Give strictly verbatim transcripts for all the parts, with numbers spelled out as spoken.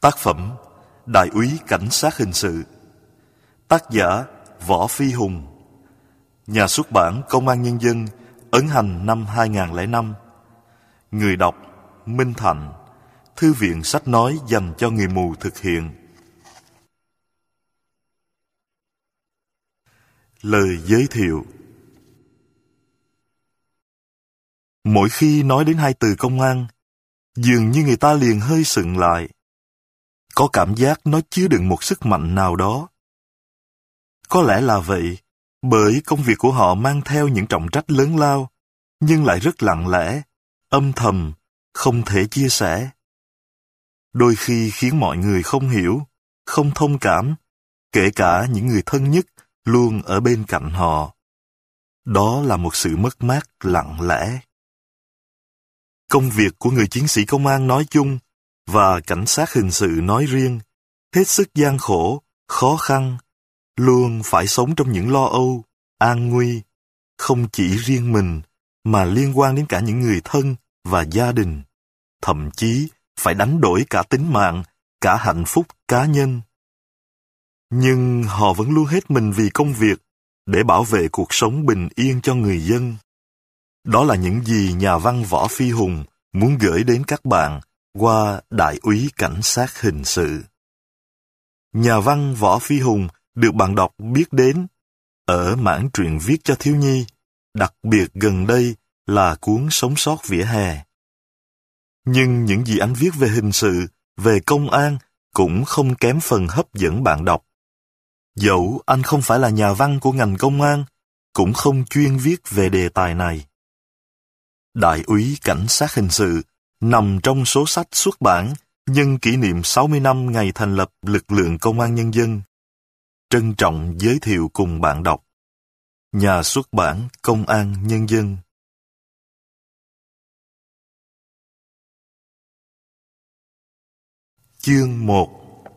Tác phẩm Đại úy Cảnh sát hình sự. Tác giả Võ Phi Hùng. Nhà xuất bản Công an Nhân dân, ấn hành năm hai nghìn không trăm lẻ năm. Người đọc Minh Thành. Thư viện sách nói dành cho người mù thực hiện. Lời giới thiệu. Mỗi khi nói đến hai từ công an, dường như người ta liền hơi sững lại. Có cảm giác nó chứa đựng một sức mạnh nào đó. Có lẽ là vậy, bởi công việc của họ mang theo những trọng trách lớn lao, nhưng lại rất lặng lẽ, âm thầm, không thể chia sẻ. Đôi khi khiến mọi người không hiểu, không thông cảm, kể cả những người thân nhất luôn ở bên cạnh họ. Đó là một sự mất mát lặng lẽ. Công việc của người chiến sĩ công an nói chung và cảnh sát hình sự nói riêng hết sức gian khổ, khó khăn, luôn phải sống trong những lo âu, an nguy, không chỉ riêng mình mà liên quan đến cả những người thân và gia đình, thậm chí phải đánh đổi cả tính mạng, cả hạnh phúc cá nhân. Nhưng họ vẫn luôn hết mình vì công việc để bảo vệ cuộc sống bình yên cho người dân. Đó là những gì nhà văn Võ Phi Hùng muốn gửi đến các bạn qua Đại úy Cảnh sát hình sự. Nhà văn Võ Phi Hùng được bạn đọc biết đến ở mảng truyện viết cho thiếu nhi, đặc biệt gần đây là cuốn Sống sót vỉa hè. Nhưng những gì anh viết về hình sự, về công an cũng không kém phần hấp dẫn bạn đọc. Dẫu anh không phải là nhà văn của ngành công an, cũng không chuyên viết về đề tài này. Đại úy Cảnh sát hình sự nằm trong số sách xuất bản nhân kỷ niệm sáu mươi năm ngày thành lập lực lượng Công an Nhân dân. Trân trọng giới thiệu cùng bạn đọc. Nhà xuất bản Công an Nhân dân. Chương một.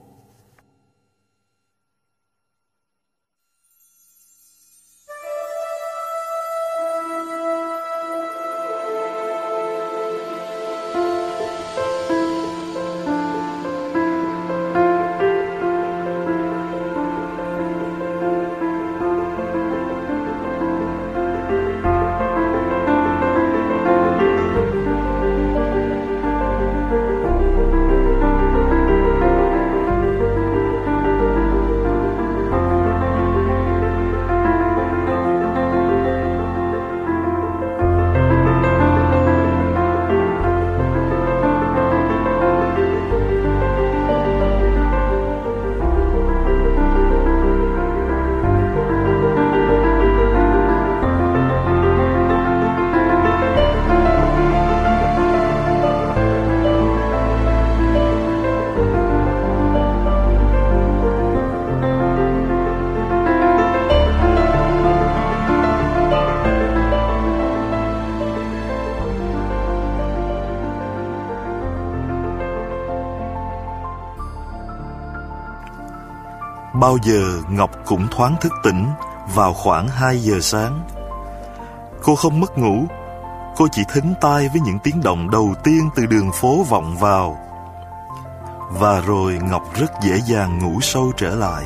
Bao giờ Ngọc cũng thoáng thức tỉnh vào khoảng hai giờ sáng. Cô không mất ngủ, cô chỉ thính tai với những tiếng động đầu tiên từ đường phố vọng vào. Và rồi Ngọc rất dễ dàng ngủ sâu trở lại.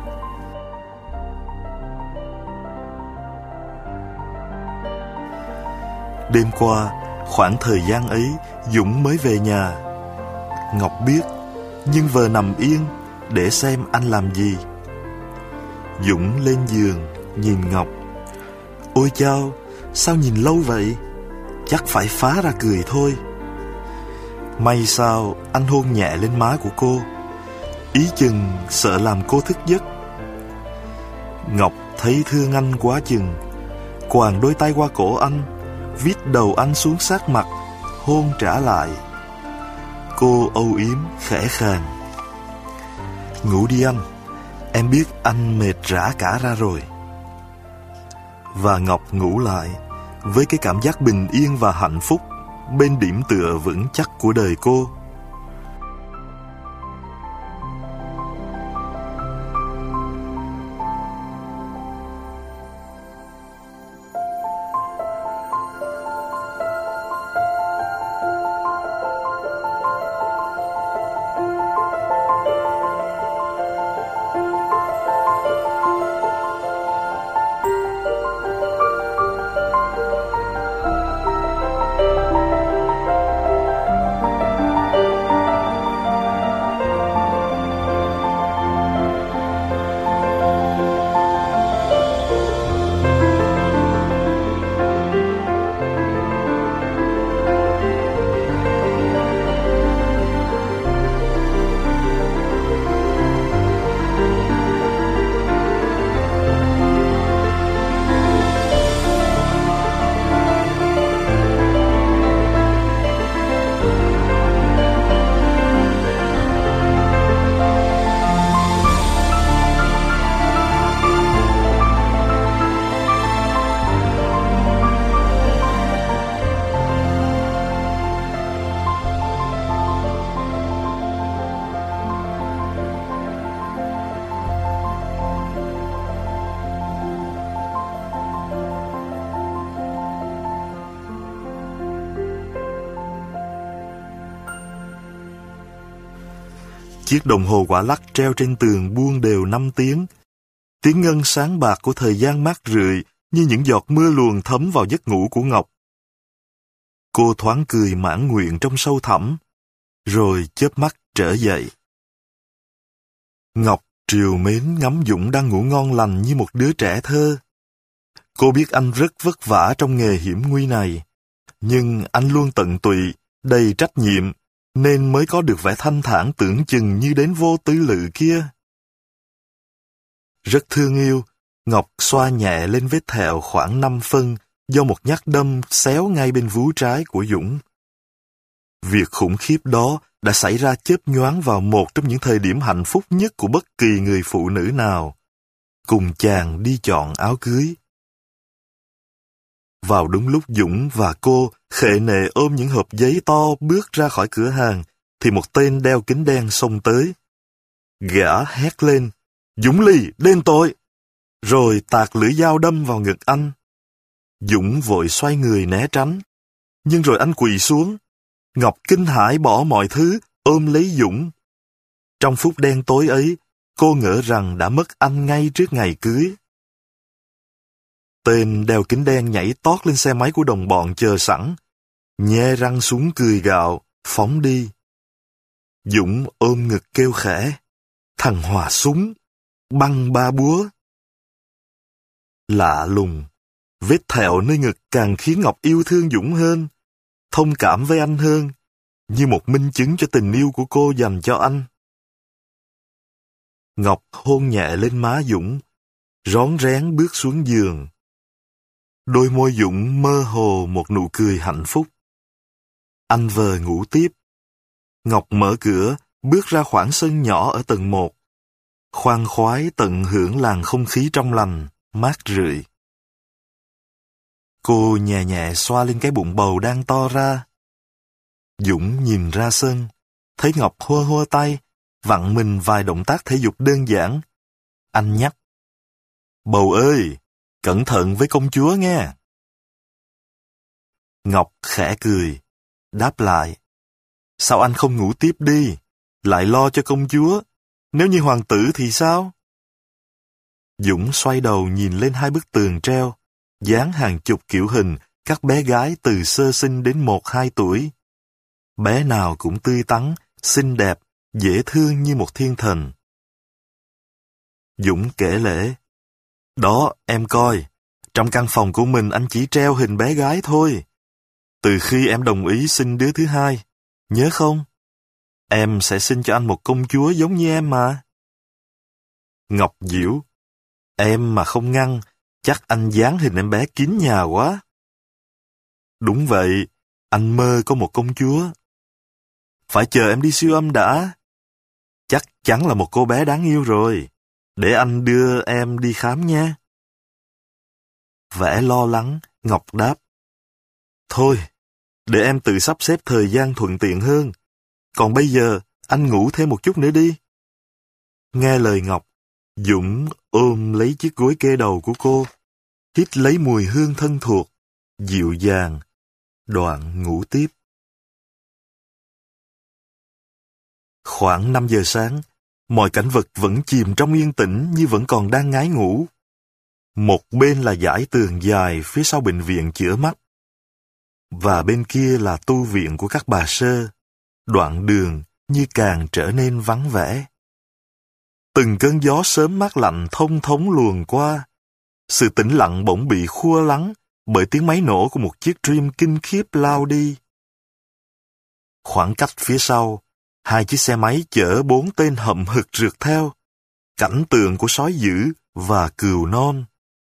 Đêm qua, khoảng thời gian ấy, Dũng mới về nhà. Ngọc biết, nhưng vờ nằm yên để xem anh làm gì. Dũng lên giường, nhìn Ngọc. Ôi chao, sao nhìn lâu vậy? Chắc phải phá ra cười thôi. May sao anh hôn nhẹ lên má của cô, ý chừng sợ làm cô thức giấc. Ngọc thấy thương anh quá chừng, quàng đôi tay qua cổ anh, vít đầu anh xuống sát mặt, hôn trả lại. Cô âu yếm khẽ khàng. Ngủ đi anh, em biết anh mệt rã cả ra rồi. Và Ngọc ngủ lại với cái cảm giác bình yên và hạnh phúc bên điểm tựa vững chắc của đời cô. Chiếc đồng hồ quả lắc treo trên tường buông đều năm tiếng. Tiếng ngân sáng bạc của thời gian mát rượi như những giọt mưa luồn thấm vào giấc ngủ của Ngọc. Cô thoáng cười mãn nguyện trong sâu thẳm, rồi chớp mắt trở dậy. Ngọc trìu mến ngắm Dũng đang ngủ ngon lành như một đứa trẻ thơ. Cô biết anh rất vất vả trong nghề hiểm nguy này, nhưng anh luôn tận tụy, đầy trách nhiệm, nên mới có được vẻ thanh thản tưởng chừng như đến vô tư lự kia. Rất thương yêu, Ngọc xoa nhẹ lên vết thẹo khoảng năm phân do một nhát đâm xéo ngay bên vú trái của Dũng. Việc khủng khiếp đó đã xảy ra chớp nhoáng vào một trong những thời điểm hạnh phúc nhất của bất kỳ người phụ nữ nào, cùng chàng đi chọn áo cưới. Vào đúng lúc Dũng và cô khệ nệ ôm những hộp giấy to bước ra khỏi cửa hàng, thì một tên đeo kính đen xông tới. Gã hét lên, Dũng Lì, đền tội! Rồi tạt lưỡi dao đâm vào ngực anh. Dũng vội xoay người né tránh, nhưng rồi anh quỳ xuống. Ngọc kinh hãi bỏ mọi thứ, ôm lấy Dũng. Trong phút đen tối ấy, cô ngỡ rằng đã mất anh ngay trước ngày cưới. Tên đeo kính đen nhảy tót lên xe máy của đồng bọn chờ sẵn, nhe răng xuống cười gạo, phóng đi. Dũng ôm ngực kêu khẽ, thằng Hòa súng, băng ba búa. Lạ lùng, vết thẹo nơi ngực càng khiến Ngọc yêu thương Dũng hơn, thông cảm với anh hơn, như một minh chứng cho tình yêu của cô dành cho anh. Ngọc hôn nhẹ lên má Dũng, rón rén bước xuống giường. Đôi môi Dũng mơ hồ một nụ cười hạnh phúc. Anh vờ ngủ tiếp. Ngọc mở cửa, bước ra khoảng sân nhỏ ở tầng một. Khoan khoái tận hưởng làn không khí trong lành, mát rượi. Cô nhẹ nhẹ xoa lên cái bụng bầu đang to ra. Dũng nhìn ra sân, thấy Ngọc hô hô tay, vặn mình vài động tác thể dục đơn giản. Anh nhắc, Bầu ơi, cẩn thận với công chúa nghe. Ngọc khẽ cười, đáp lại, sao anh không ngủ tiếp đi, lại lo cho công chúa, nếu như hoàng tử thì sao? Dũng xoay đầu nhìn lên hai bức tường treo, dán hàng chục kiểu hình các bé gái từ sơ sinh đến một hai tuổi. Bé nào cũng tươi tắn, xinh đẹp, dễ thương như một thiên thần. Dũng kể lể, đó em coi, trong căn phòng của mình anh chỉ treo hình bé gái thôi. Từ khi em đồng ý sinh đứa thứ hai, nhớ không? Em sẽ sinh cho anh một công chúa giống như em mà. Ngọc giễu, em mà không ngăn, chắc anh dán hình em bé kín nhà quá. Đúng vậy, anh mơ có một công chúa. Phải chờ em đi siêu âm đã. Chắc chắn là một cô bé đáng yêu rồi. Để anh đưa em đi khám nha. Vẻ lo lắng, Ngọc đáp. Thôi, để em tự sắp xếp thời gian thuận tiện hơn. Còn bây giờ, anh ngủ thêm một chút nữa đi. Nghe lời Ngọc, Dũng ôm lấy chiếc gối kê đầu của cô, hít lấy mùi hương thân thuộc, dịu dàng, đoạn ngủ tiếp. Khoảng năm giờ sáng, mọi cảnh vật vẫn chìm trong yên tĩnh như vẫn còn đang ngái ngủ. Một bên là dải tường dài phía sau bệnh viện chữa mắt, và bên kia là tu viện của các bà sơ, đoạn đường như càng trở nên vắng vẻ. Từng cơn gió sớm mát lạnh thông thống luồn qua, sự tĩnh lặng bỗng bị khua lắng bởi tiếng máy nổ của một chiếc Dream kinh khiếp lao đi. Khoảng cách phía sau, hai chiếc xe máy chở bốn tên hậm hực rượt theo, cảnh tượng của sói dữ và cừu non.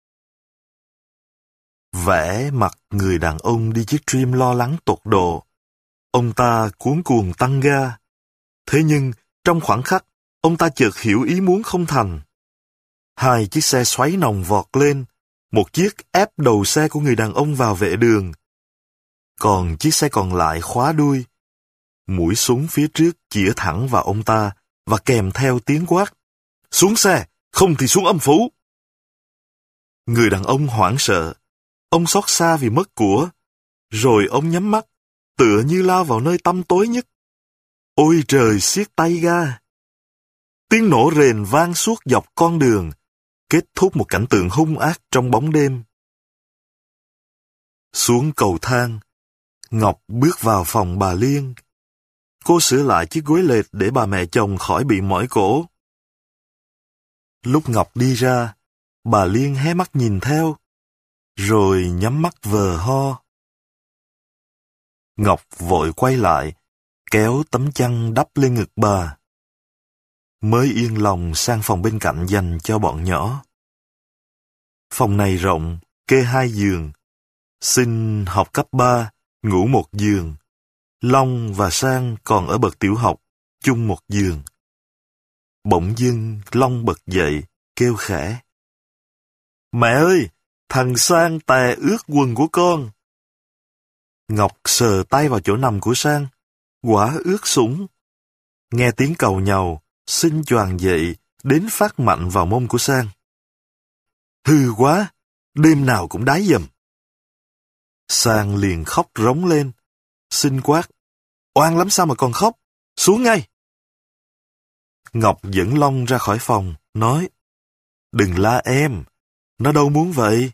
Vẻ mặt người đàn ông đi chiếc Dream lo lắng tột độ. Ông ta cuống cuồng tăng ga. Thế nhưng, trong khoảnh khắc, ông ta chợt hiểu ý muốn không thành. Hai chiếc xe xoáy nòng vọt lên, một chiếc ép đầu xe của người đàn ông vào vệ đường. Còn chiếc xe còn lại khóa đuôi. Mũi súng phía trước chĩa thẳng vào ông ta và kèm theo tiếng quát. Xuống xe, không thì xuống âm phủ. Người đàn ông hoảng sợ. Ông xót xa vì mất của. Rồi ông nhắm mắt, tựa như lao vào nơi tăm tối nhất. Ôi trời siết tay ga. Tiếng nổ rền vang suốt dọc con đường, kết thúc một cảnh tượng hung ác trong bóng đêm. Xuống cầu thang, Ngọc bước vào phòng bà Liên. Cô sửa lại chiếc gối lệch để bà mẹ chồng khỏi bị mỏi cổ. Lúc Ngọc đi ra, bà Liên hé mắt nhìn theo, rồi nhắm mắt vờ ho. Ngọc vội quay lại, kéo tấm chăn đắp lên ngực bà. Mới yên lòng sang phòng bên cạnh dành cho bọn nhỏ. Phòng này rộng, kê hai giường. Sinh học cấp ba, ngủ một giường. Long và Sang còn ở bậc tiểu học, chung một giường. Bỗng dưng Long bật dậy, kêu khẽ. Mẹ ơi, thằng Sang tè ướt quần của con. Ngọc sờ tay vào chỗ nằm của Sang, quả ướt sũng. Nghe tiếng cầu nhàu, Sinh choàng dậy, đến phát mạnh vào mông của Sang. Hư quá, đêm nào cũng đái dầm. Sang liền khóc rống lên. Sinh quát, oan lắm sao mà còn khóc, xuống ngay. Ngọc dẫn Long ra khỏi phòng, nói, đừng la em, nó đâu muốn vậy.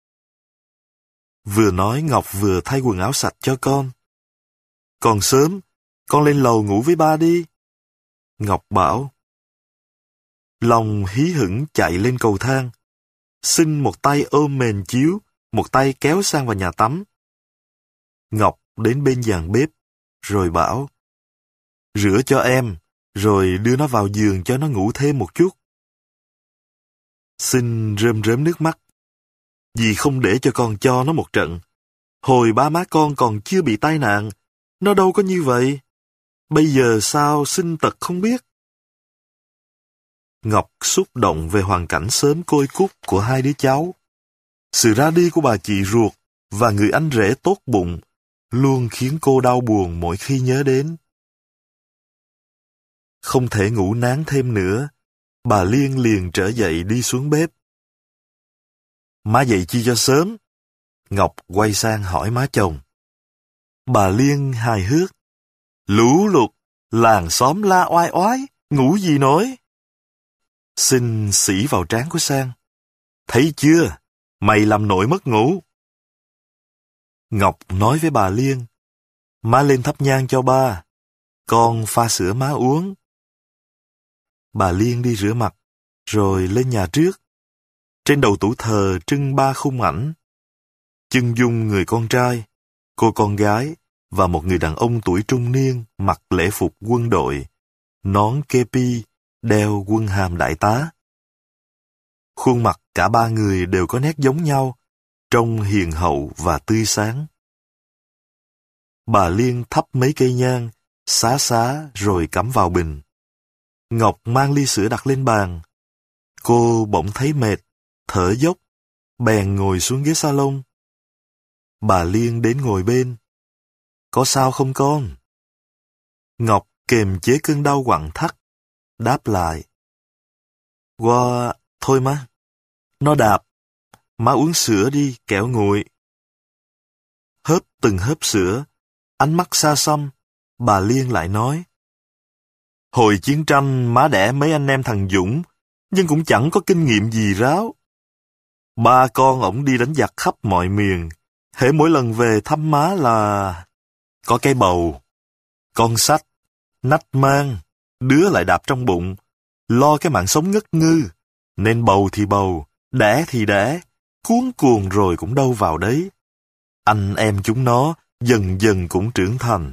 Vừa nói Ngọc vừa thay quần áo sạch cho con. Còn sớm, con lên lầu ngủ với ba đi. Ngọc bảo. Long hí hửng chạy lên cầu thang. Sinh một tay ôm mền chiếu, một tay kéo Sang vào nhà tắm. Ngọc đến bên giàn bếp, rồi bảo, rửa cho em, rồi đưa nó vào giường cho nó ngủ thêm một chút. Sinh rơm rớm nước mắt. Dì không để cho con cho nó một trận. Hồi ba má con còn chưa bị tai nạn, nó đâu có như vậy. Bây giờ sao sinh tật không biết. Ngọc xúc động về hoàn cảnh sớm côi cút của hai đứa cháu. Sự ra đi của bà chị ruột và người anh rể tốt bụng luôn khiến cô đau buồn mỗi khi nhớ đến. Không thể ngủ nán thêm nữa, bà Liên liền trở dậy đi xuống bếp. Má dậy chi cho sớm? Ngọc quay sang hỏi má chồng. Bà Liên hài hước. Lũ lụt, làng xóm la oai oái, ngủ gì nổi. Sinh xỉ vào trán của Sang. Thấy chưa, mày làm nội mất ngủ. Ngọc nói với bà Liên. Má lên thắp nhang cho ba, con pha sữa má uống. Bà Liên đi rửa mặt, rồi lên nhà trước. Trên đầu tủ thờ trưng ba khung ảnh. Chân dung người con trai, cô con gái và một người đàn ông tuổi trung niên mặc lễ phục quân đội, nón kepi, đeo quân hàm đại tá. Khuôn mặt cả ba người đều có nét giống nhau, trông hiền hậu và tươi sáng. Bà Liên thắp mấy cây nhang, xá xá rồi cắm vào bình. Ngọc mang ly sữa đặt lên bàn. Cô bỗng thấy mệt, thở dốc, bèn ngồi xuống ghế salon. Bà Liên đến ngồi bên. Có sao không con? Ngọc kềm chế cơn đau quặn thắt, đáp lại. Qua, thôi má, nó đạp, má uống sữa đi, kẻo nguội. Hớp từng hớp sữa, ánh mắt xa xăm, bà Liên lại nói. Hồi chiến tranh má đẻ mấy anh em thằng Dũng, nhưng cũng chẳng có kinh nghiệm gì ráo. Ba con ổng đi đánh giặc khắp mọi miền, hễ mỗi lần về thăm má là... Có cái bầu, con sách, nách mang, đứa lại đạp trong bụng, lo cái mạng sống ngất ngư, nên bầu thì bầu, đẻ thì đẻ, cuống cuồng rồi cũng đâu vào đấy. Anh em chúng nó dần dần cũng trưởng thành.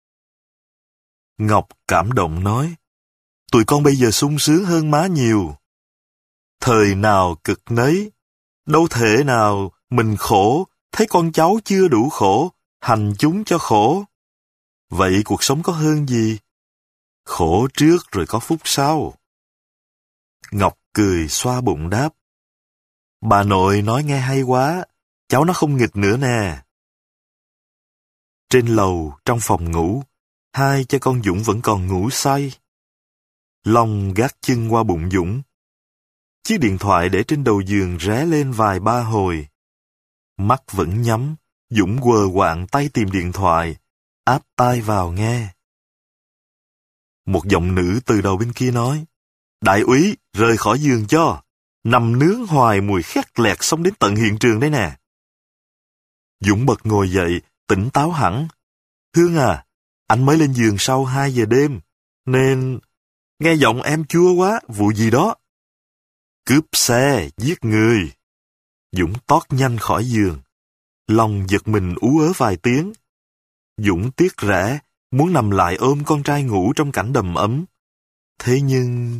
Ngọc cảm động nói, tụi con bây giờ sung sướng hơn má nhiều. Thời nào cực nấy, đâu thể nào mình khổ, thấy con cháu chưa đủ khổ, hành chúng cho khổ. Vậy cuộc sống có hơn gì? Khổ trước rồi có phúc sau. Ngọc cười xoa bụng đáp. Bà nội nói nghe hay quá, cháu nó không nghịch nữa nè. Trên lầu, trong phòng ngủ, hai cha con Dũng vẫn còn ngủ say. Long gác chân qua bụng Dũng. Chiếc điện thoại để trên đầu giường ré lên vài ba hồi. Mắt vẫn nhắm, Dũng quờ quạng tay tìm điện thoại, áp tai vào nghe. Một giọng nữ từ đầu bên kia nói, Đại úy, rời khỏi giường cho. Nằm nướng hoài mùi khét lẹt xông đến tận hiện trường đây nè. Dũng bật ngồi dậy, tỉnh táo hẳn. Hương à, anh mới lên giường sau hai giờ đêm, nên... Nghe giọng em chua quá, vụ gì đó? Cướp xe, giết người. Dũng tót nhanh khỏi giường. Lòng giật mình ú ớ vài tiếng. Dũng tiếc rẻ, muốn nằm lại ôm con trai ngủ trong cảnh đầm ấm. Thế nhưng...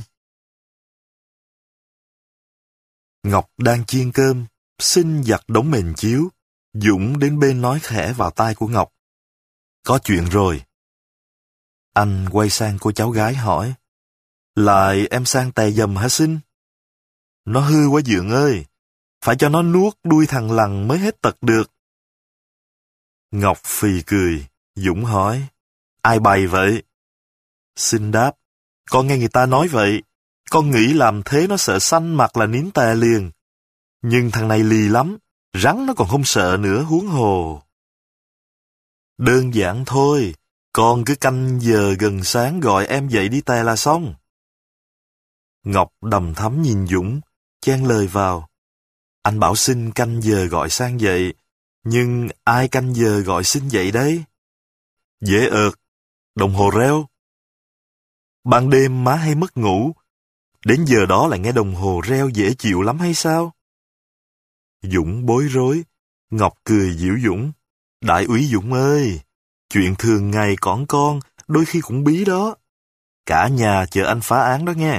Ngọc đang chiên cơm, xin giặt đống mền chiếu. Dũng đến bên nói khẽ vào tai của Ngọc. Có chuyện rồi. Anh quay sang cô cháu gái hỏi. Lại em sang tè dầm hả Sinh? Nó hư quá Dượng ơi. Phải cho nó nuốt đuôi thằng lằn mới hết tật được. Ngọc phì cười. Dũng hỏi. Ai bày vậy? Sinh đáp. Con nghe người ta nói vậy. Con nghĩ làm thế nó sợ xanh mặt là nín tè liền. Nhưng thằng này lì lắm. Rắn nó còn không sợ nữa, huống hồ. Đơn giản thôi. Con cứ canh giờ gần sáng gọi em dậy đi tè là xong. Ngọc đầm thắm nhìn Dũng, chen lời vào. Anh bảo Sinh canh giờ gọi sang dậy, nhưng ai canh giờ gọi Sinh dậy đấy? Dễ ợt, đồng hồ reo. Ban đêm má hay mất ngủ, đến giờ đó lại nghe đồng hồ reo dễ chịu lắm hay sao? Dũng bối rối, Ngọc cười giễu Dũng. Đại úy Dũng ơi, chuyện thường ngày cỏn con, đôi khi cũng bí đó. Cả nhà chờ anh phá án đó nghe.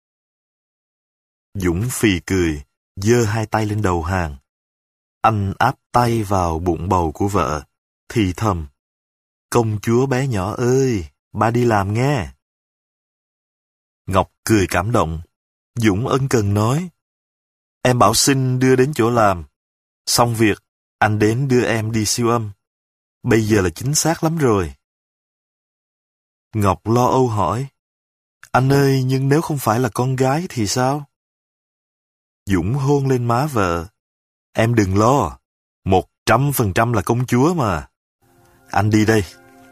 Dũng phì cười, giơ hai tay lên đầu hàng. Anh áp tay vào bụng bầu của vợ, thì thầm. Công chúa bé nhỏ ơi, ba đi làm nghe. Ngọc cười cảm động. Dũng ân cần nói. Em bảo Sinh đưa đến chỗ làm. Xong việc, anh đến đưa em đi siêu âm. Bây giờ là chính xác lắm rồi. Ngọc lo âu hỏi. Anh ơi, nhưng nếu không phải là con gái thì sao? Dũng hôn lên má vợ. Em đừng lo. Một trăm phần trăm là công chúa mà. Anh đi đây.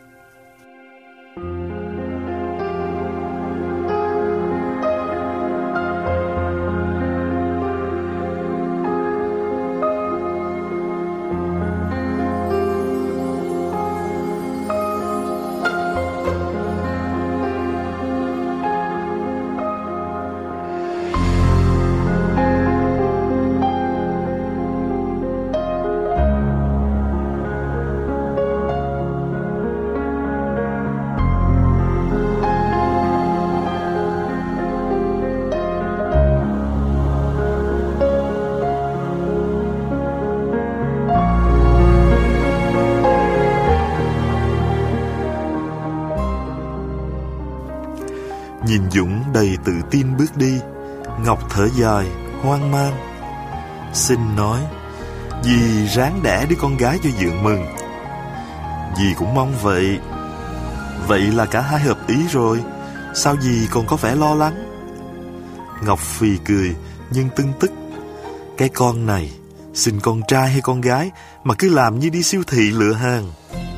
Nhìn Dũng đầy tự tin bước đi, Ngọc thở dài, hoang mang. Sinh nói, dì ráng đẻ đứa con gái cho Dượng mừng. Dì cũng mong vậy. Vậy là cả hai hợp ý rồi, sao dì còn có vẻ lo lắng? Ngọc phì cười, nhưng tưng tức. Cái con này, sinh con trai hay con gái mà cứ làm như đi siêu thị lựa hàng.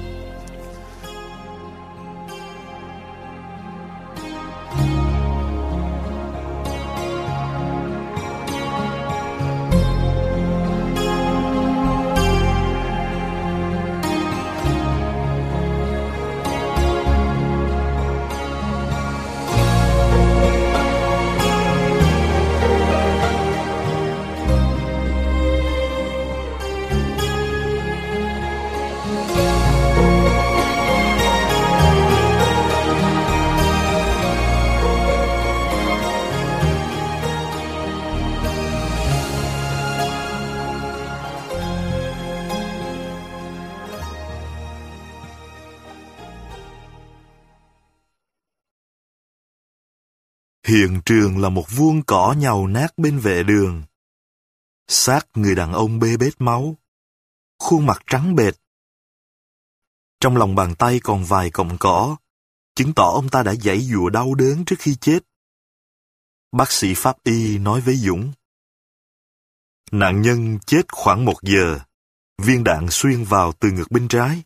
Hiện trường là một vuông cỏ nhàu nát bên vệ đường. Xác người đàn ông bê bết máu, khuôn mặt trắng bệch. Trong lòng bàn tay còn vài cọng cỏ, chứng tỏ ông ta đã giãy giụa đau đớn trước khi chết. Bác sĩ pháp y nói với Dũng. Nạn nhân chết khoảng một giờ, viên đạn xuyên vào từ ngực bên trái.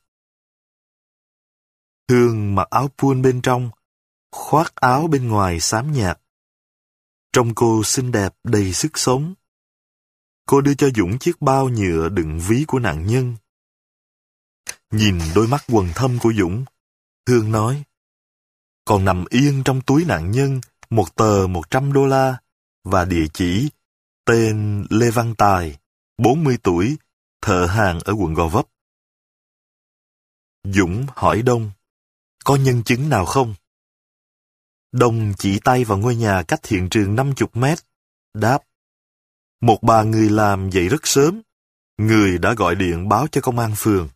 Hương mặc áo pull bên trong, khoác áo bên ngoài xám nhạt. Trông cô xinh đẹp đầy sức sống. Cô đưa cho Dũng chiếc bao nhựa đựng ví của nạn nhân. Nhìn đôi mắt quầng thâm của Dũng, Hương nói, còn nằm yên trong túi nạn nhân một tờ một trăm đô la và địa chỉ tên Lê Văn Tài, bốn mươi tuổi, thợ hàn ở quận Gò Vấp. Dũng hỏi Đông, có nhân chứng nào không? Đông chỉ tay vào ngôi nhà cách hiện trường năm mươi mét, đáp, một bà người làm dậy rất sớm, người đã gọi điện báo cho công an phường.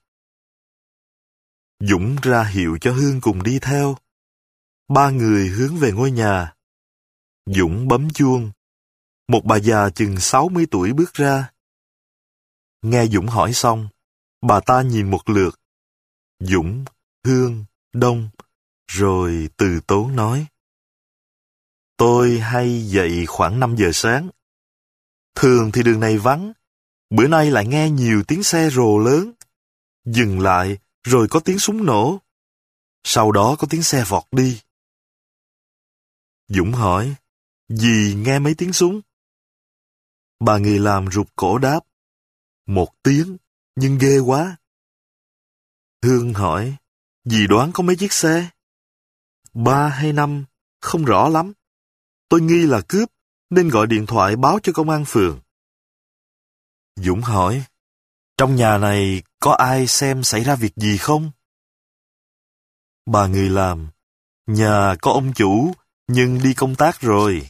Dũng ra hiệu cho Hương cùng đi theo. Ba người hướng về ngôi nhà. Dũng bấm chuông. Một bà già chừng sáu mươi tuổi bước ra. Nghe Dũng hỏi xong, bà ta nhìn một lượt. Dũng, Hương, Đông, rồi từ tốn nói. Tôi hay dậy khoảng năm giờ sáng. Thường thì đường này vắng, bữa nay lại nghe nhiều tiếng xe rồ lớn. Dừng lại, rồi có tiếng súng nổ. Sau đó có tiếng xe vọt đi. Dũng hỏi, dì nghe mấy tiếng súng? Bà người làm rụt cổ đáp, một tiếng, nhưng ghê quá. Hương hỏi, dì đoán có mấy chiếc xe? Ba hay năm, không rõ lắm. Tôi nghi là cướp, nên gọi điện thoại báo cho công an phường. Dũng hỏi, trong nhà này có ai xem xảy ra việc gì không? Bà người làm, nhà có ông chủ, nhưng đi công tác rồi.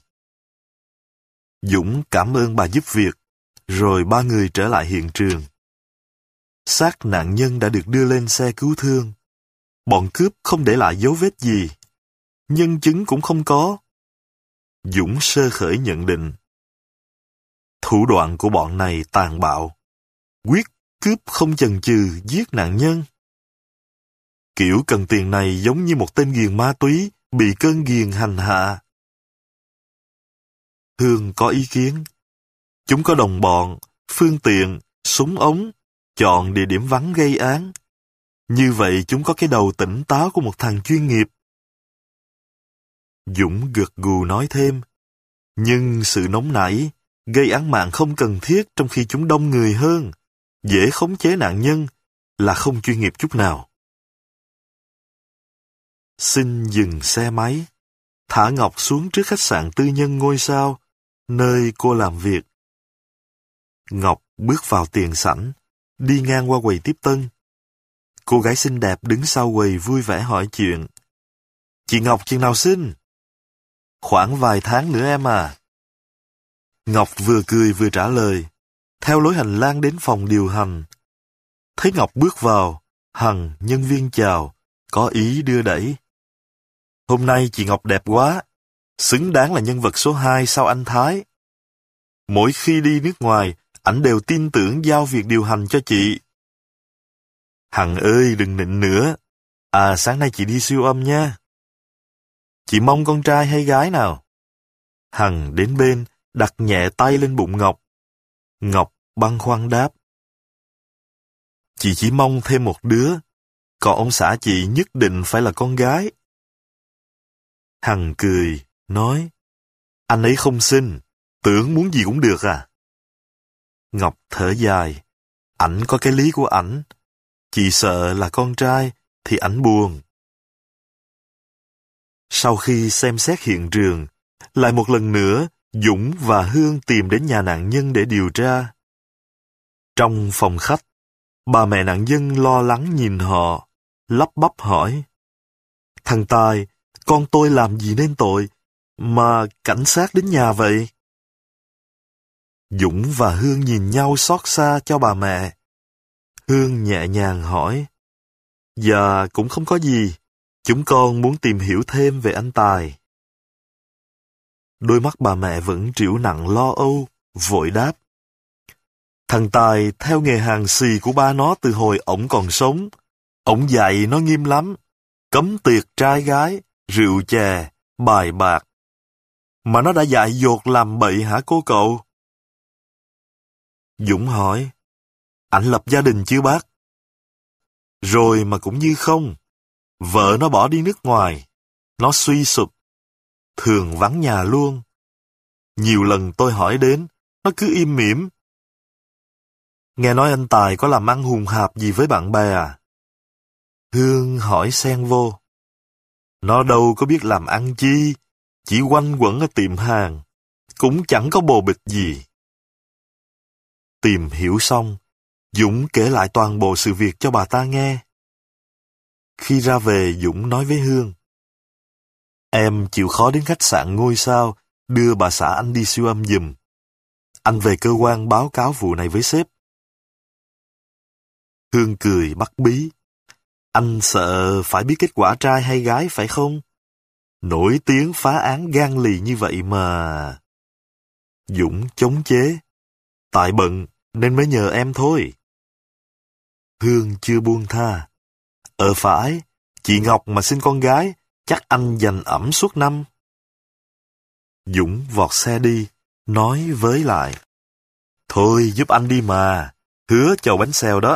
Dũng cảm ơn bà giúp việc, rồi ba người trở lại hiện trường. Xác nạn nhân đã được đưa lên xe cứu thương. Bọn cướp không để lại dấu vết gì. Nhân chứng cũng không có. Dũng sơ khởi nhận định. Thủ đoạn của bọn này tàn bạo. Quyết cướp không chần chừ giết nạn nhân. Kiểu cần tiền này giống như một tên ghiền ma túy bị cơn ghiền hành hạ. Hương có ý kiến. Chúng có đồng bọn, phương tiện, súng ống, chọn địa điểm vắng gây án. Như vậy chúng có cái đầu tỉnh táo của một thằng chuyên nghiệp. Dũng gật gù nói thêm. Nhưng sự nóng nảy, gây án mạng không cần thiết trong khi chúng đông người hơn, dễ khống chế nạn nhân, là không chuyên nghiệp chút nào. Xin dừng xe máy, thả Ngọc xuống trước khách sạn tư nhân ngôi sao, nơi cô làm việc. Ngọc bước vào tiền sảnh, đi ngang qua quầy tiếp tân. Cô gái xinh đẹp đứng sau quầy vui vẻ hỏi chuyện. Chị Ngọc chừng nào sinh? Khoảng vài tháng nữa em à. Ngọc vừa cười vừa trả lời, theo lối hành lang đến phòng điều hành. Thấy Ngọc bước vào, Hằng, nhân viên chào, có ý đưa đẩy. Hôm nay chị Ngọc đẹp quá, xứng đáng là nhân vật số hai sau anh Thái. Mỗi khi đi nước ngoài, ảnh đều tin tưởng giao việc điều hành cho chị. Hằng ơi, đừng nịnh nữa. À, sáng nay chị đi siêu âm nha. Chị mong con trai hay gái nào? Hằng đến bên, đặt nhẹ tay lên bụng Ngọc. Ngọc băn khoăn đáp. Chị chỉ mong thêm một đứa, còn ông xã chị nhất định phải là con gái. Hằng cười, nói, anh ấy không xin, tưởng muốn gì cũng được à. Ngọc thở dài, ảnh có cái lý của ảnh, chị sợ là con trai thì ảnh buồn. Sau khi xem xét hiện trường, lại một lần nữa, Dũng và Hương tìm đến nhà nạn nhân để điều tra. Trong phòng khách, bà mẹ nạn nhân lo lắng nhìn họ, lắp bắp hỏi. Thằng Tài, con tôi làm gì nên tội, mà cảnh sát đến nhà vậy? Dũng và Hương nhìn nhau xót xa cho bà mẹ. Hương nhẹ nhàng hỏi. Dạ cũng không có gì, chúng con muốn tìm hiểu thêm về anh Tài. Đôi mắt bà mẹ vẫn trĩu nặng lo âu, vội đáp. Thằng Tài theo nghề hàng xì của ba nó từ hồi ổng còn sống. Ổng dạy nó nghiêm lắm, cấm tiệc trai gái, rượu chè, bài bạc. Mà nó đã dại dột làm bậy hả cô cậu? Dũng hỏi, ảnh lập gia đình chưa bác? Rồi mà cũng như không. Vợ nó bỏ đi nước ngoài. Nó suy sụp. Thường vắng nhà luôn. Nhiều lần tôi hỏi đến, nó cứ im mỉm. Nghe nói anh Tài có làm ăn hùng hạp gì với bạn bè à? Hương hỏi xen vô. Nó đâu có biết làm ăn chi, chỉ quanh quẩn ở tiệm hàng, cũng chẳng có bồ bịch gì. Tìm hiểu xong, Dũng kể lại toàn bộ sự việc cho bà ta nghe. Khi ra về, Dũng nói với Hương. Em chịu khó đến khách sạn ngôi sao, đưa bà xã anh đi siêu âm giùm. Anh về cơ quan báo cáo vụ này với sếp. Hương cười bắt bí. Anh sợ phải biết kết quả trai hay gái phải không? Nổi tiếng phá án gan lì như vậy mà. Dũng chống chế. Tại bận nên mới nhờ em thôi. Hương chưa buông tha. Ờ phải, chị Ngọc mà sinh con gái, chắc anh dành ẵm suốt năm. Dũng vọt xe đi, nói với lại. Thôi giúp anh đi mà, hứa chầu bánh xèo đó.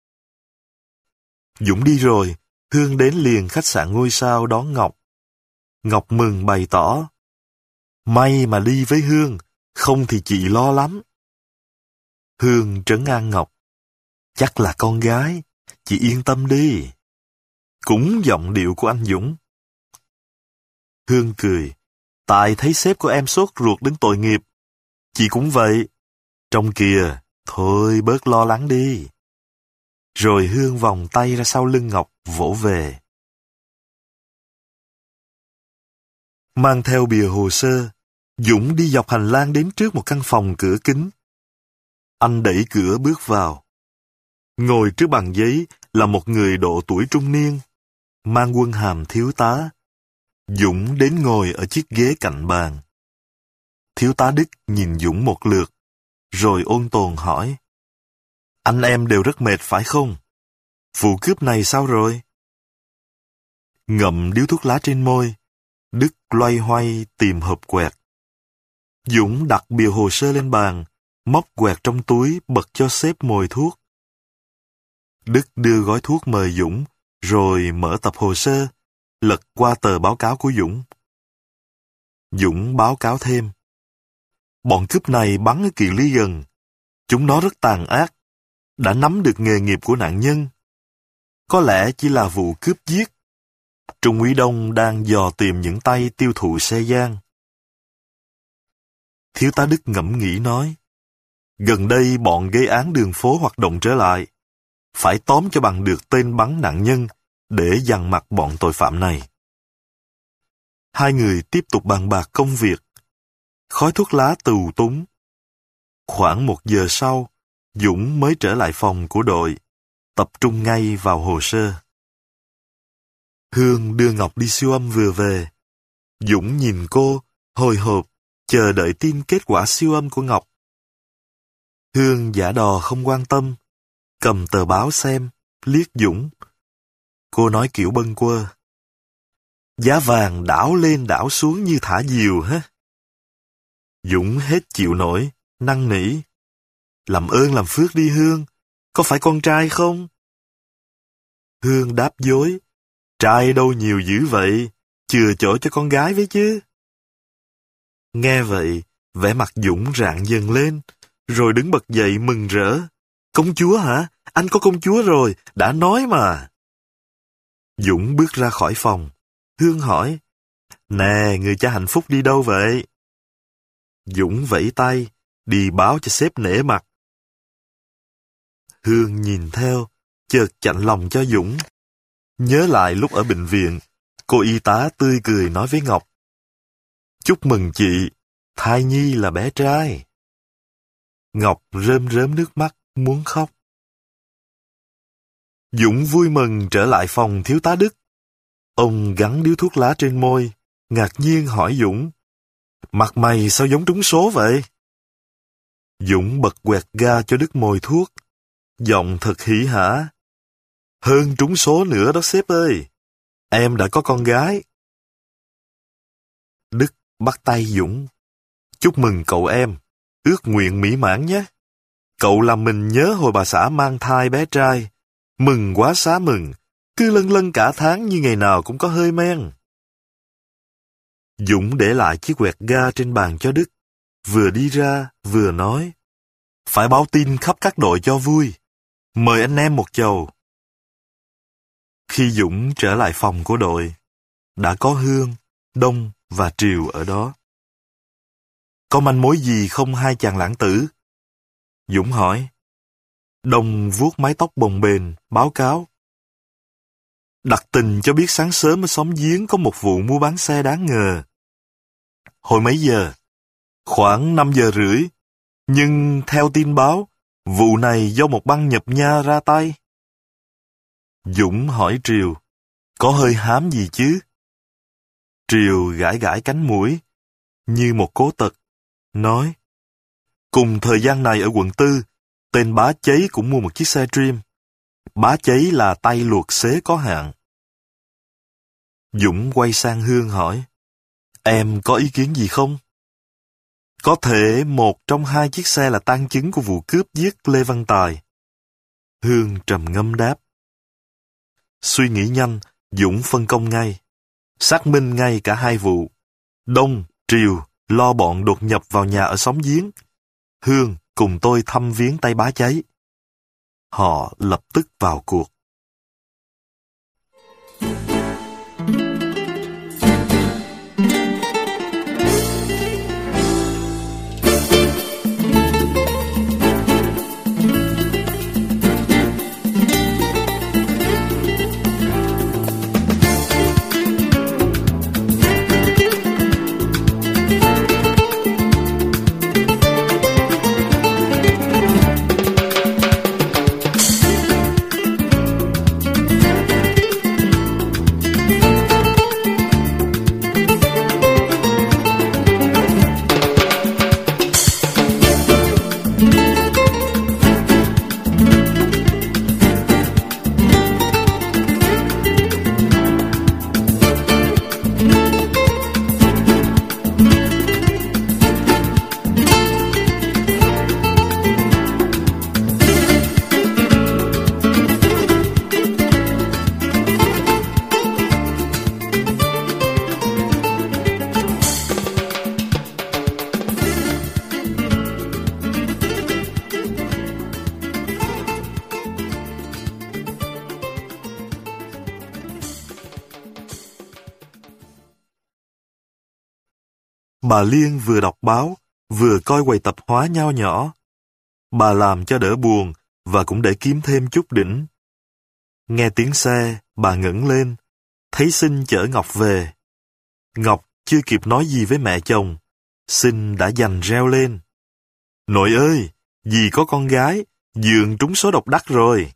Dũng đi rồi, Hương đến liền khách sạn ngôi sao đón Ngọc. Ngọc mừng bày tỏ. May mà đi với Hương, không thì chị lo lắm. Hương trấn an Ngọc. Chắc là con gái, chị yên tâm đi. Cũng giọng điệu của anh Dũng. Hương cười. Tại thấy sếp của em sốt ruột đến tội nghiệp. Chị cũng vậy. Trong kìa, thôi bớt lo lắng đi. Rồi Hương vòng tay ra sau lưng Ngọc vỗ về. Mang theo bìa hồ sơ, Dũng đi dọc hành lang đến trước một căn phòng cửa kính. Anh đẩy cửa bước vào. Ngồi trước bàn giấy là một người độ tuổi trung niên, mang quân hàm thiếu tá. Dũng đến ngồi ở chiếc ghế cạnh bàn. Thiếu tá Đức nhìn Dũng một lượt, rồi ôn tồn hỏi. Anh em đều rất mệt phải không? Vụ cướp này sao rồi? Ngậm điếu thuốc lá trên môi, Đức loay hoay tìm hộp quẹt. Dũng đặt bìa hồ sơ lên bàn, móc quẹt trong túi bật cho sếp mồi thuốc. Đức đưa gói thuốc mời Dũng, rồi mở tập hồ sơ, lật qua tờ báo cáo của Dũng. Dũng báo cáo thêm. Bọn cướp này bắn ở cự ly gần. Chúng nó rất tàn ác, đã nắm được nghề nghiệp của nạn nhân. Có lẽ chỉ là vụ cướp giết. Trung úy Đông đang dò tìm những tay tiêu thụ xe gian. Thiếu tá Đức ngẫm nghĩ nói. Gần đây bọn gây án đường phố hoạt động trở lại. Phải tóm cho bằng được tên bắn nạn nhân để dằn mặt bọn tội phạm này. Hai người tiếp tục bàn bạc công việc. Khói thuốc lá tù túng. Khoảng một giờ sau, Dũng mới trở lại phòng của đội, tập trung ngay vào hồ sơ. Hương đưa Ngọc đi siêu âm vừa về. Dũng nhìn cô, hồi hộp, chờ đợi tin kết quả siêu âm của Ngọc. Hương giả đò không quan tâm, cầm tờ báo xem, liếc Dũng. Cô nói kiểu bâng quơ. Giá vàng đảo lên đảo xuống như thả diều ha. Dũng hết chịu nổi, năn nỉ. Làm ơn làm phước đi Hương, có phải con trai không? Hương đáp dối. Trai đâu nhiều dữ vậy, chừa chỗ cho con gái với chứ. Nghe vậy, vẻ mặt Dũng rạng dần lên, rồi đứng bật dậy mừng rỡ. Công chúa hả? Anh có công chúa rồi, đã nói mà. Dũng bước ra khỏi phòng. Hương hỏi. Nè, người cha hạnh phúc đi đâu vậy? Dũng vẫy tay, đi báo cho sếp nể mặt. Hương nhìn theo, chợt chạnh lòng cho Dũng. Nhớ lại lúc ở bệnh viện, cô y tá tươi cười nói với Ngọc. Chúc mừng chị, thai nhi là bé trai. Ngọc rơm rớm nước mắt, muốn khóc. Dũng vui mừng trở lại phòng thiếu tá Đức. Ông gắn điếu thuốc lá trên môi, ngạc nhiên hỏi Dũng. Mặt mày sao giống trúng số vậy? Dũng bật quẹt ga cho Đức mồi thuốc. Giọng thật hỉ hả. Hơn trúng số nữa đó sếp ơi. Em đã có con gái. Đức bắt tay Dũng. Chúc mừng cậu em. Ước nguyện mỹ mãn nhé. Cậu làm mình nhớ hồi bà xã mang thai bé trai. Mừng quá xá mừng. Cứ lân lân cả tháng như ngày nào cũng có hơi men. Dũng để lại chiếc quẹt ga trên bàn cho Đức. vừa đi ra, vừa nói, phải báo tin khắp các đội cho vui. Mời anh em một chầu. Khi Dũng trở lại phòng của đội, đã có Hương, Đông và Triều ở đó. Có manh mối gì không hai chàng lãng tử? Dũng hỏi. Đông vuốt mái tóc bồng bềnh, báo cáo. Đặc tình cho biết sáng sớm ở xóm Giếng có một vụ mua bán xe đáng ngờ. Hồi mấy giờ? Khoảng năm giờ rưỡi. Nhưng theo tin báo, vụ này do một băng nhập nha ra tay. Dũng hỏi Triều, có hơi hám gì chứ? Triều gãi gãi cánh mũi, như một cố tật, nói, cùng thời gian này ở quận tư, tên Bá Cháy cũng mua một chiếc xe Dream. Bá Cháy là tay luộc xế có hạn. Dũng quay sang Hương hỏi, em có ý kiến gì không? Có thể một trong hai chiếc xe là tang chứng của vụ cướp giết Lê Văn Tài. Hương trầm ngâm đáp. Suy nghĩ nhanh, Dũng phân công ngay. Xác minh ngay cả hai vụ. Đông, Triều lo bọn đột nhập vào nhà ở xóm Giếng. Hương cùng tôi thăm viếng tay Bá Cháy. Họ lập tức vào cuộc. Bà Liên vừa đọc báo, vừa coi quầy tạp hóa nho nhỏ. Bà làm cho đỡ buồn và cũng để kiếm thêm chút đỉnh. Nghe tiếng xe, bà ngẩng lên, thấy Sinh chở Ngọc về. Ngọc chưa kịp nói gì với mẹ chồng, Sinh đã giành reo lên. Nội ơi, dì có con gái, dượng trúng số độc đắc rồi.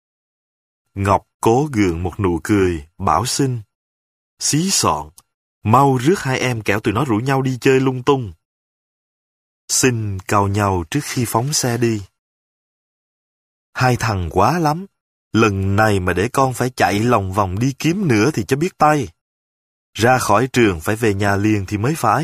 Ngọc cố gượng một nụ cười, bảo Sinh. Xí xọn, mau rước hai em kẻo tụi nó rủ nhau đi chơi lung tung. Sinh cau nhau trước khi phóng xe đi. Hai thằng quá lắm, lần này mà để con phải chạy lòng vòng đi kiếm nữa thì cho biết tay. Ra khỏi trường phải về nhà liền thì mới phải.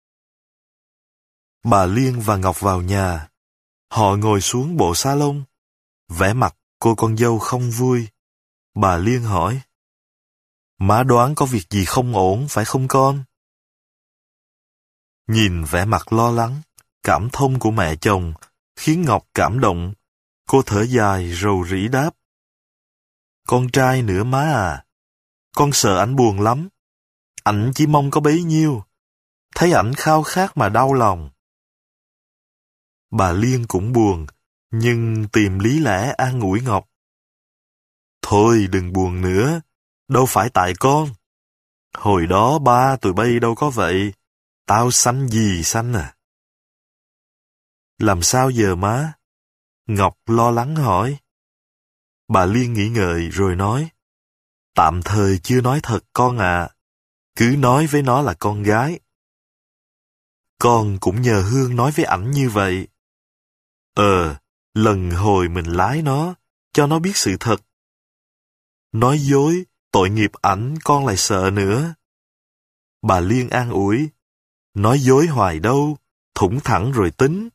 Bà Liên và Ngọc vào nhà. Họ ngồi xuống bộ salon. Vẻ mặt cô con dâu không vui. Bà Liên hỏi. Má đoán có việc gì không ổn, phải không con? Nhìn vẻ mặt lo lắng, cảm thông của mẹ chồng, khiến Ngọc cảm động. Cô thở dài rầu rĩ đáp. Con trai nữa má à, con sợ ảnh buồn lắm. Ảnh chỉ mong có bấy nhiêu. Thấy ảnh khao khát mà đau lòng. Bà Liên cũng buồn, nhưng tìm lý lẽ an ủi Ngọc. Thôi đừng buồn nữa, đâu phải tại con. Hồi đó ba tụi bay đâu có vậy, tao sanh gì sanh à. Làm sao giờ má? Ngọc lo lắng hỏi. Bà Liên nghĩ ngợi rồi nói. Tạm thời chưa nói thật con à, cứ nói với nó là con gái. Con cũng nhờ Hương nói với ảnh như vậy. Ờ, lần hồi mình lái nó, cho nó biết sự thật. Nói dối, tội nghiệp ảnh con lại sợ nữa. Bà Liên an ủi. Nói dối hoài đâu, thủng thẳng rồi tính.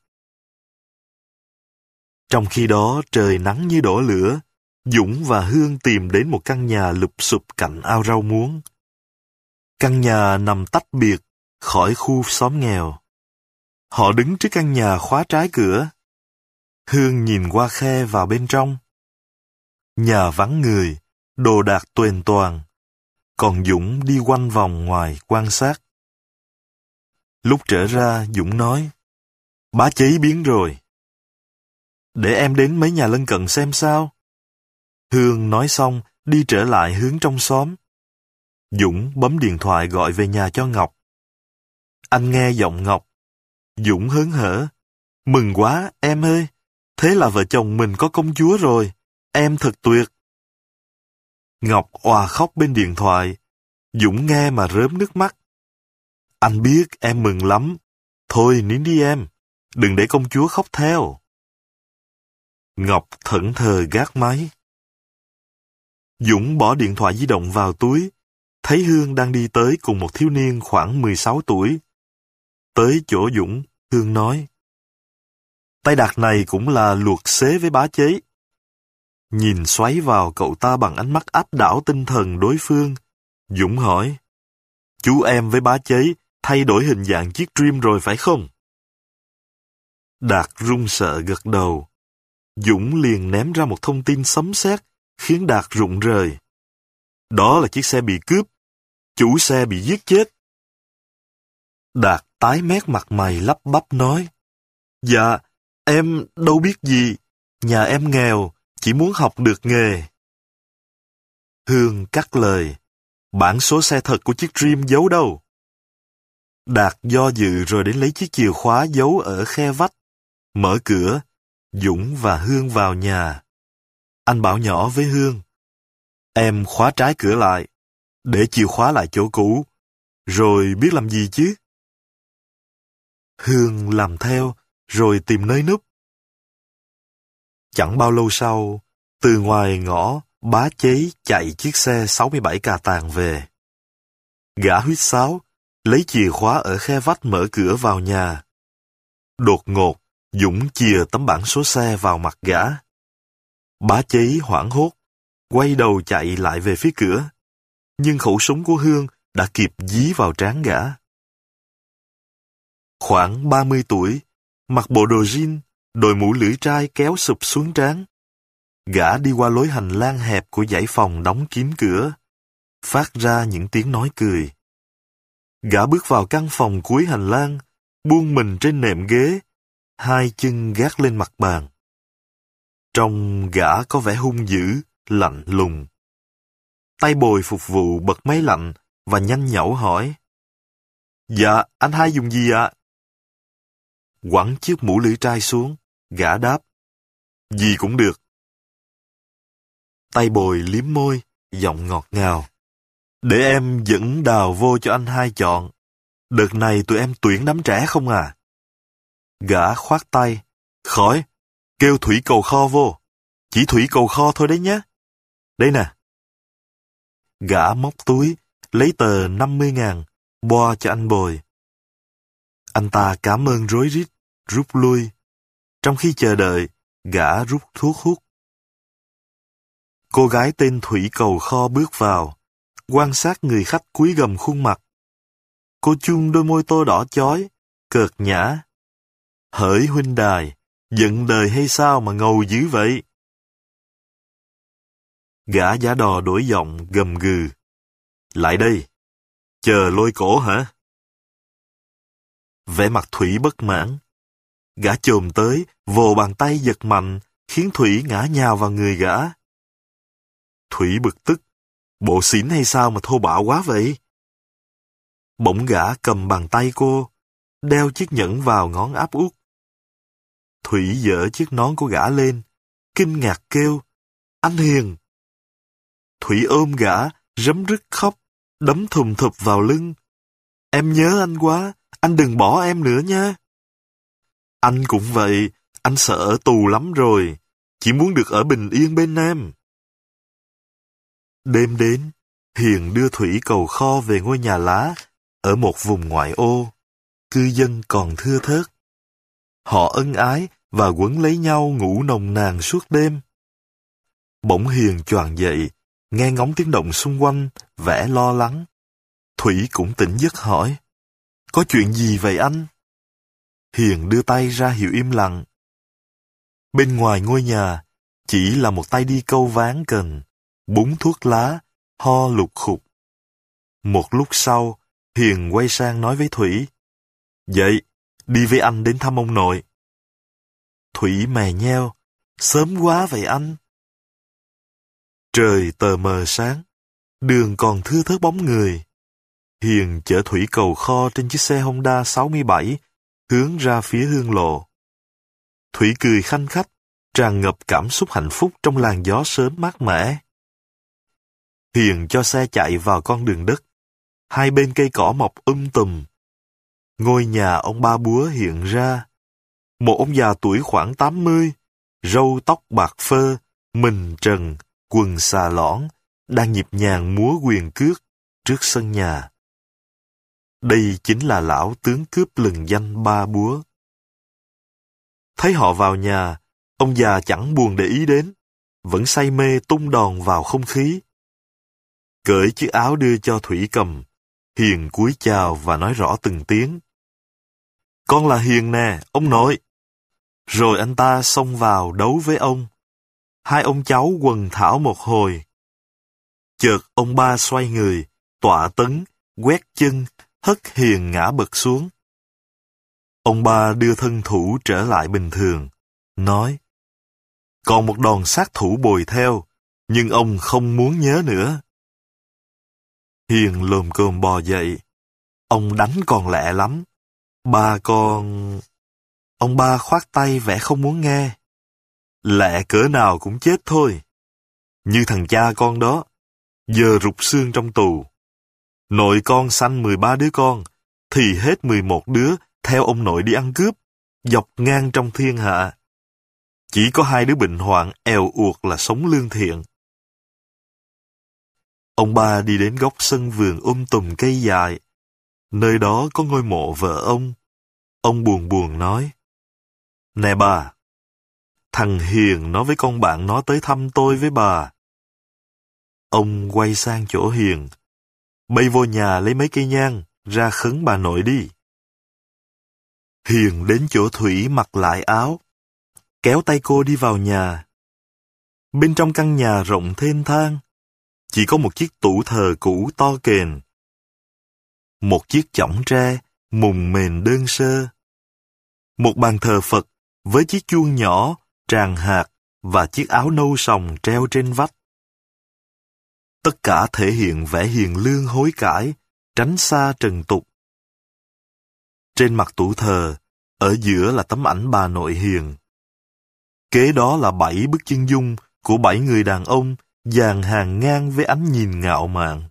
Trong khi đó trời nắng như đổ lửa, Dũng và Hương tìm đến một căn nhà lụp xụp cạnh ao rau muống. Căn nhà nằm tách biệt khỏi khu xóm nghèo. Họ đứng trước căn nhà khóa trái cửa. Hương nhìn qua khe vào bên trong. Nhà vắng người, đồ đạc tuềnh toàng, còn Dũng đi quanh vòng ngoài quan sát. Lúc trở ra, Dũng nói, bá cháy biến rồi. Để em đến mấy nhà lân cận xem sao. Hương nói xong, đi trở lại hướng trong xóm. Dũng bấm điện thoại gọi về nhà cho Ngọc. Anh nghe giọng Ngọc. Dũng hớn hở. Mừng quá, em ơi. Thế là vợ chồng mình có công chúa rồi. Em thật tuyệt. Ngọc òa khóc bên điện thoại. Dũng nghe mà rớm nước mắt. Anh biết em mừng lắm. Thôi nín đi em. Đừng để công chúa khóc theo. Ngọc thẫn thờ gác máy. Dũng bỏ điện thoại di động vào túi. Thấy Hương đang đi tới cùng một thiếu niên khoảng mười sáu tuổi. Tới chỗ Dũng, Hương nói. Tay Đạt này cũng là luộc xế với bá chế. Nhìn xoáy vào cậu ta bằng ánh mắt áp đảo tinh thần đối phương. Dũng hỏi. Chú em với bá chế thay đổi hình dạng chiếc Dream rồi phải không? Đạt run sợ gật đầu. Dũng liền ném ra một thông tin sấm sét, khiến Đạt rụng rời. Đó là chiếc xe bị cướp. Chủ xe bị giết chết. Đạt tái mét mặt mày lắp bắp nói. Dạ, em đâu biết gì. Nhà em nghèo, chỉ muốn học được nghề. Hương cắt lời. Bản số xe thật của chiếc Dream giấu đâu? Đạt do dự rồi đến lấy chiếc chìa khóa giấu ở khe vách. Mở cửa, Dũng và Hương vào nhà. Anh bảo nhỏ với Hương. Em khóa trái cửa lại, để chìa khóa lại chỗ cũ, rồi biết làm gì chứ? Hương làm theo, rồi tìm nơi núp. Chẳng bao lâu sau, từ ngoài ngõ, bá chế chạy chiếc xe sáu mươi bảy cà tàng về. Gã huýt sáo, lấy chìa khóa ở khe vách mở cửa vào nhà. Đột ngột, Dũng chìa tấm bảng số xe vào mặt gã. Bá chế hoảng hốt, quay đầu chạy lại về phía cửa. Nhưng khẩu súng của Hương đã kịp dí vào trán gã. Khoảng ba mươi tuổi, mặc bộ đồ jean, đội mũ lưỡi trai kéo sụp xuống trán. Gã đi qua lối hành lang hẹp của dãy phòng đóng kín cửa, phát ra những tiếng nói cười. Gã bước vào căn phòng cuối hành lang, buông mình trên nệm ghế, hai chân gác lên mặt bàn. Trông gã có vẻ hung dữ, lạnh lùng. Tay bồi phục vụ bật máy lạnh và nhanh nhảu hỏi. Dạ, anh hai dùng gì ạ? Quẳng chiếc mũ lưỡi trai xuống, gã đáp. Gì cũng được. Tay bồi liếm môi, giọng ngọt ngào. Để em dẫn đào vô cho anh hai chọn. Đợt này tụi em tuyển đám trẻ không à? Gã khoát tay. Khỏi, kêu thủy cầu kho vô. Chỉ thủy cầu kho thôi đấy nhé. Đây nè. Gã móc túi, lấy tờ năm mươi ngàn, bo cho anh bồi. Anh ta cảm ơn rối rít, rút lui. Trong khi chờ đợi, gã rút thuốc hút. Cô gái tên Thủy Cầu Kho bước vào, quan sát người khách cúi gằm khuôn mặt. Cô chun đôi môi tô đỏ chói, cợt nhã. Hỡi huynh đài, giận đời hay sao mà ngầu dữ vậy? Gã giả đò đổi giọng gầm gừ. Lại đây, chờ lôi cổ hả? Vẻ mặt Thủy bất mãn. Gã chồm tới, vồ bàn tay giật mạnh, khiến Thủy ngã nhào vào người gã. Thủy bực tức. Bộ xỉn hay sao mà thô bạo quá vậy? Bỗng gã cầm bàn tay cô, đeo chiếc nhẫn vào ngón áp út. Thủy giở chiếc nón của gã lên, kinh ngạc kêu, anh Hiền. Thủy ôm gã, rấm rứt khóc, đấm thùm thụp vào lưng. Em nhớ anh quá, anh đừng bỏ em nữa nha. Anh cũng vậy, anh sợ ở tù lắm rồi, chỉ muốn được ở bình yên bên em. Đêm đến, Hiền đưa Thủy Cầu Kho về ngôi nhà lá, ở một vùng ngoại ô, cư dân còn thưa thớt. Họ ân ái và quấn lấy nhau ngủ nồng nàn suốt đêm. Bỗng Hiền choàng dậy, nghe ngóng tiếng động xung quanh, vẻ lo lắng. Thủy cũng tỉnh giấc hỏi, có chuyện gì vậy anh? Hiền đưa tay ra hiệu im lặng. Bên ngoài ngôi nhà chỉ là một tay đi câu ván cần, búng thuốc lá, ho lục khục. Một lúc sau, Hiền quay sang nói với Thủy, "Dậy, đi với anh đến thăm ông nội." Thủy mè nheo, "Sớm quá vậy anh." Trời tờ mờ sáng, đường còn thưa thớt bóng người. Hiền chở Thủy cầu kho trên chiếc xe Honda sáu mươi bảy, hướng ra phía Hương Lộ. Thủy cười khanh khách, tràn ngập cảm xúc hạnh phúc trong làn gió sớm mát mẻ. Hiền cho xe chạy vào con đường đất. Hai bên cây cỏ mọc um tùm. Ngôi nhà ông Ba Búa hiện ra. Một ông già tuổi khoảng tám mươi, râu tóc bạc phơ, mình trần, quần xà lõn, đang nhịp nhàng múa quyền cước trước sân nhà. Đây chính là lão tướng cướp lừng danh Ba Búa. Thấy họ vào nhà, ông già chẳng buồn để ý đến, vẫn say mê tung đòn vào không khí. Cởi chiếc áo đưa cho Thủy cầm, Hiền cúi chào và nói rõ từng tiếng. "Con là Hiền nè, ông nội." Rồi anh ta xông vào đấu với ông. Hai ông cháu quần thảo một hồi. Chợt ông Ba xoay người, tọa tấn, quét chân, hất Hiền ngã bật xuống. Ông Ba đưa thân thủ trở lại bình thường, nói, "Còn một đòn sát thủ bồi theo, nhưng ông không muốn nhớ nữa." Hiền lồm cồm bò dậy. "Ông đánh còn lẹ lắm. Ba con..." Ông Ba khoát tay vẻ không muốn nghe. "Lẹ cỡ nào cũng chết thôi. Như thằng cha con đó, giờ rụt xương trong tù. Nội con sanh mười ba đứa con, thì hết mười một đứa theo ông nội đi ăn cướp, dọc ngang trong thiên hạ. Chỉ có hai đứa bệnh hoạn èo uột là sống lương thiện." Ông Ba đi đến góc sân vườn um tùm cây dài. Nơi đó có ngôi mộ vợ ông. Ông buồn buồn nói, "Nè bà, thằng Hiền nói với con bạn nó tới thăm tôi với bà." Ông quay sang chỗ Hiền, "Bây vô nhà lấy mấy cây nhang, ra khấn bà nội đi." Hiền đến chỗ Thủy mặc lại áo, kéo tay cô đi vào nhà. Bên trong căn nhà rộng thênh thang, chỉ có một chiếc tủ thờ cũ to kền. Một chiếc chõng tre, mùng mền đơn sơ. Một bàn thờ Phật với chiếc chuông nhỏ, tràng hạt và chiếc áo nâu sòng treo trên vách. Tất cả thể hiện vẻ hiền lương hối cải, tránh xa trần tục. Trên mặt tủ thờ, ở giữa là tấm ảnh bà nội Hiền. Kế đó là bảy bức chân dung của bảy người đàn ông dàn hàng ngang với ánh nhìn ngạo mạn.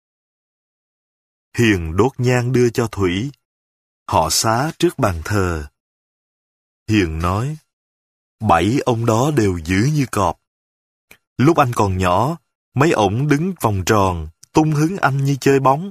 Hiền đốt nhang đưa cho Thủy. Họ xá trước bàn thờ. Hiền nói, "Bảy ông đó đều dữ như cọp. Lúc anh còn nhỏ, mấy ổng đứng vòng tròn, tung hứng anh như chơi bóng."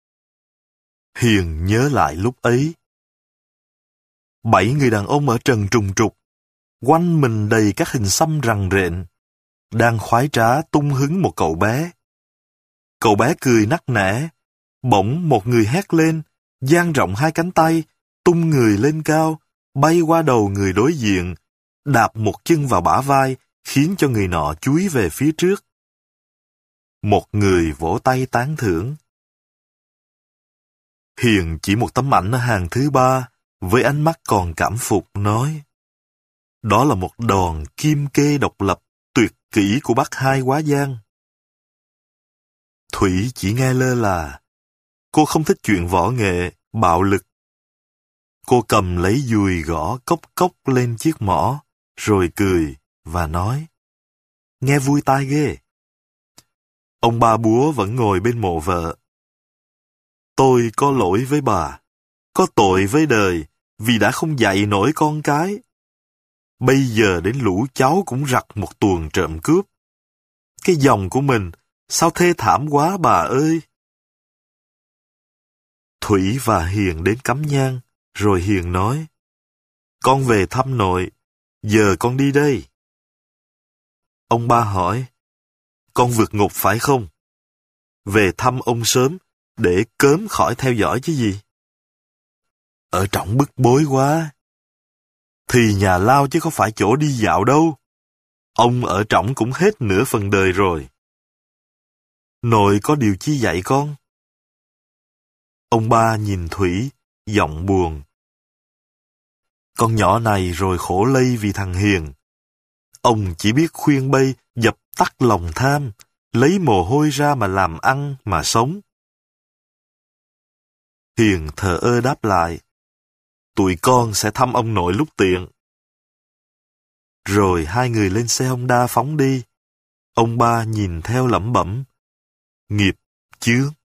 Hiền nhớ lại lúc ấy. Bảy người đàn ông ở trần trùng trục, quanh mình đầy các hình xăm rằn rện, đang khoái trá tung hứng một cậu bé. Cậu bé cười nắc nẻ, bỗng một người hét lên, dang rộng hai cánh tay, tung người lên cao, bay qua đầu người đối diện, đạp một chân vào bả vai, khiến cho người nọ chúi về phía trước. Một người vỗ tay tán thưởng. Hiền chỉ một tấm ảnh ở hàng thứ ba, với ánh mắt còn cảm phục nói, "Đó là một đòn kim kê độc lập tuyệt kỹ của bác Hai Quá Giang." Thủy chỉ nghe lơ là. Cô không thích chuyện võ nghệ, bạo lực. Cô cầm lấy dùi gõ cốc cốc lên chiếc mõ, rồi cười và nói, "Nghe vui tai ghê." Ông Ba Búa vẫn ngồi bên mộ vợ. "Tôi có lỗi với bà, có tội với đời, vì đã không dạy nổi con cái. Bây giờ đến lũ cháu cũng rặt một tuồng trộm cướp. Cái dòng của mình, sao thê thảm quá bà ơi." Thủy và Hiền đến cắm nhang, rồi Hiền nói, "Con về thăm nội, giờ con đi đây." Ông Ba hỏi, "Con vượt ngục phải không? Về thăm ông sớm, để cớm khỏi theo dõi chứ gì?" "Ở trỏng bức bối quá, Thì nhà lao chứ có phải chỗ đi dạo đâu. Ông ở trỏng cũng hết nửa phần đời rồi. Nội có điều chi dạy con? Ông ba nhìn Thủy, giọng buồn. Con nhỏ này rồi khổ lây vì thằng Hiền. Ông chỉ biết khuyên bay dập tắt lòng tham, lấy mồ hôi ra mà làm ăn, mà sống. Hiền thờ ơ đáp lại. Tụi con sẽ thăm ông nội lúc tiện. Rồi hai người lên xe Honda phóng đi. Ông ba nhìn theo lẩm bẩm. Nghiệp chướng.